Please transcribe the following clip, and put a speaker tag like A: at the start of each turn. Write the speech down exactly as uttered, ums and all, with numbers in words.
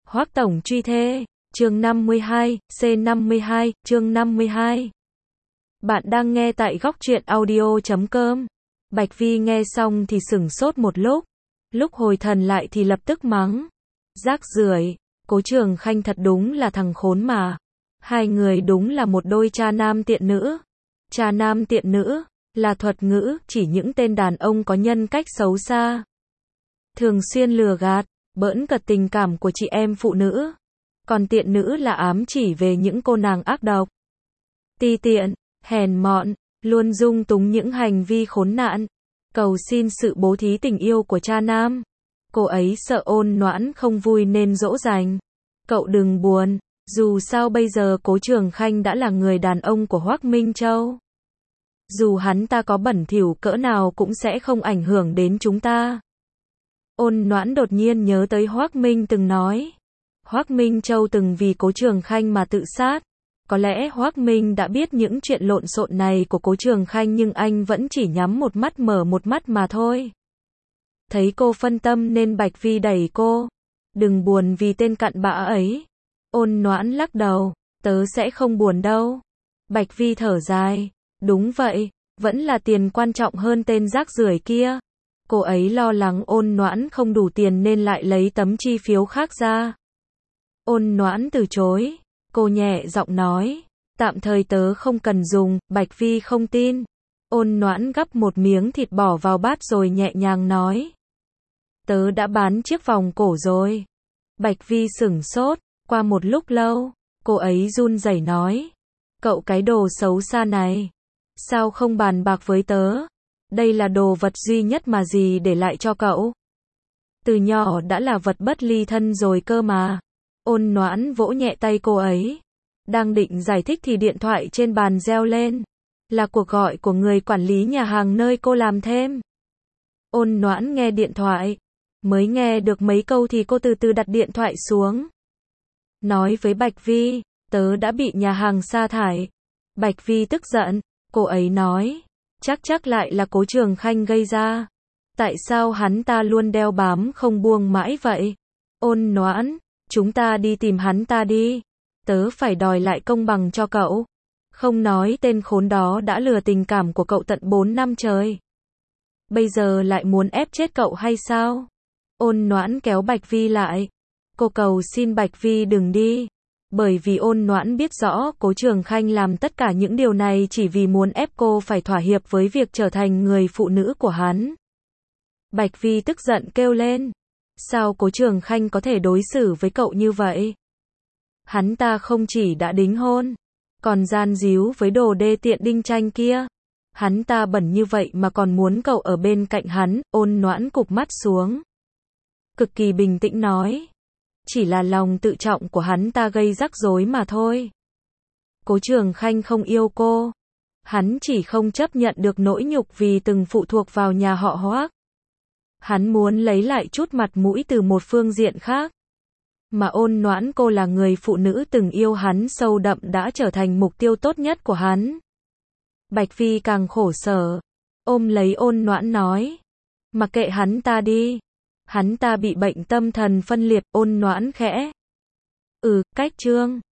A: Hoắc tổng truy thê, chương năm mươi hai, C năm mươi hai, chương năm mươi hai. Bạn đang nghe tại góc truyện audio chấm com. Bạch Vi nghe xong thì sửng sốt một lúc, lúc hồi thần lại thì lập tức mắng. Rác rưởi, Cố Trường Khanh thật đúng là thằng khốn mà. Hai người đúng là một đôi cha nam tiện nữ. Cha nam tiện nữ, là thuật ngữ chỉ những tên đàn ông có nhân cách xấu xa. Thường xuyên lừa gạt, bỡn cợt tình cảm của chị em phụ nữ. Còn tiện nữ là ám chỉ về những cô nàng ác độc, ti tiện, hèn mọn, luôn dung túng những hành vi khốn nạn, cầu xin sự bố thí tình yêu của cha nam. Cô ấy sợ Ôn Noãn không vui nên dỗ dành. Cậu đừng buồn, dù sao bây giờ Cố Trường Khanh đã là người đàn ông của Hoắc Minh Châu. Dù hắn ta có bẩn thỉu cỡ nào cũng sẽ không ảnh hưởng đến chúng ta. Ôn Noãn đột nhiên nhớ tới Hoắc Minh từng nói. Hoắc Minh Châu từng vì Cố Trường Khanh mà tự sát. Có lẽ Hoắc Minh đã biết những chuyện lộn xộn này của Cố Trường Khanh nhưng anh vẫn chỉ nhắm một mắt mở một mắt mà thôi. Thấy cô phân tâm nên Bạch Vi đẩy cô. Đừng buồn vì tên cặn bã ấy. Ôn Noãn lắc đầu. Tớ sẽ không buồn đâu. Bạch Vi thở dài. Đúng vậy, vẫn là tiền quan trọng hơn tên rác rưởi kia. Cô ấy lo lắng Ôn Noãn không đủ tiền nên lại lấy tấm chi phiếu khác ra. Ôn Noãn từ chối. Cô nhẹ giọng nói. Tạm thời tớ không cần dùng. Bạch Vi không tin. Ôn Noãn gắp một miếng thịt bỏ vào bát rồi nhẹ nhàng nói. Tớ đã bán chiếc vòng cổ rồi. Bạch Vi sửng sốt. Qua một lúc lâu, cô ấy run rẩy nói. Cậu cái đồ xấu xa này. Sao không bàn bạc với tớ? Đây là đồ vật duy nhất mà dì để lại cho cậu. Từ nhỏ đã là vật bất ly thân rồi cơ mà. Ôn Noãn vỗ nhẹ tay cô ấy. Đang định giải thích thì điện thoại trên bàn reo lên. Là cuộc gọi của người quản lý nhà hàng nơi cô làm thêm. Ôn Noãn nghe điện thoại. Mới nghe được mấy câu thì cô từ từ đặt điện thoại xuống. Nói với Bạch Vi, tớ đã bị nhà hàng sa thải. Bạch Vi tức giận. Cô ấy nói. Chắc chắc lại là Cố Trường Khanh gây ra. Tại sao hắn ta luôn đeo bám không buông mãi vậy? Ôn Noãn, chúng ta đi tìm hắn ta đi. Tớ phải đòi lại công bằng cho cậu. Không nói tên khốn đó đã lừa tình cảm của cậu tận bốn năm trời. Bây giờ lại muốn ép chết cậu hay sao? Ôn Noãn kéo Bạch Vi lại. Cô cầu xin Bạch Vi đừng đi. Bởi vì Ôn Noãn biết rõ Cố Trường Khanh làm tất cả những điều này chỉ vì muốn ép cô phải thỏa hiệp với việc trở thành người phụ nữ của hắn. Bạch Vi tức giận kêu lên. Sao Cố Trường Khanh có thể đối xử với cậu như vậy? Hắn ta không chỉ đã đính hôn, còn gian díu với đồ đê tiện Đinh Tranh kia. Hắn ta bẩn như vậy mà còn muốn cậu ở bên cạnh hắn. Ôn Noãn cụp mắt xuống. Cực kỳ bình tĩnh nói. Chỉ là lòng tự trọng của hắn ta gây rắc rối mà thôi. Cố Trường Khanh không yêu cô. Hắn chỉ không chấp nhận được nỗi nhục vì từng phụ thuộc vào nhà họ Hoắc. Hắn muốn lấy lại chút mặt mũi từ một phương diện khác. Mà Ôn Noãn cô là người phụ nữ từng yêu hắn sâu đậm đã trở thành mục tiêu tốt nhất của hắn. Bạch Vi càng khổ sở. Ôm lấy Ôn Noãn nói. Mặc kệ hắn ta đi. Hắn ta bị bệnh tâm thần phân liệt. Ôn Noãn khẽ. Ừ, cách chương.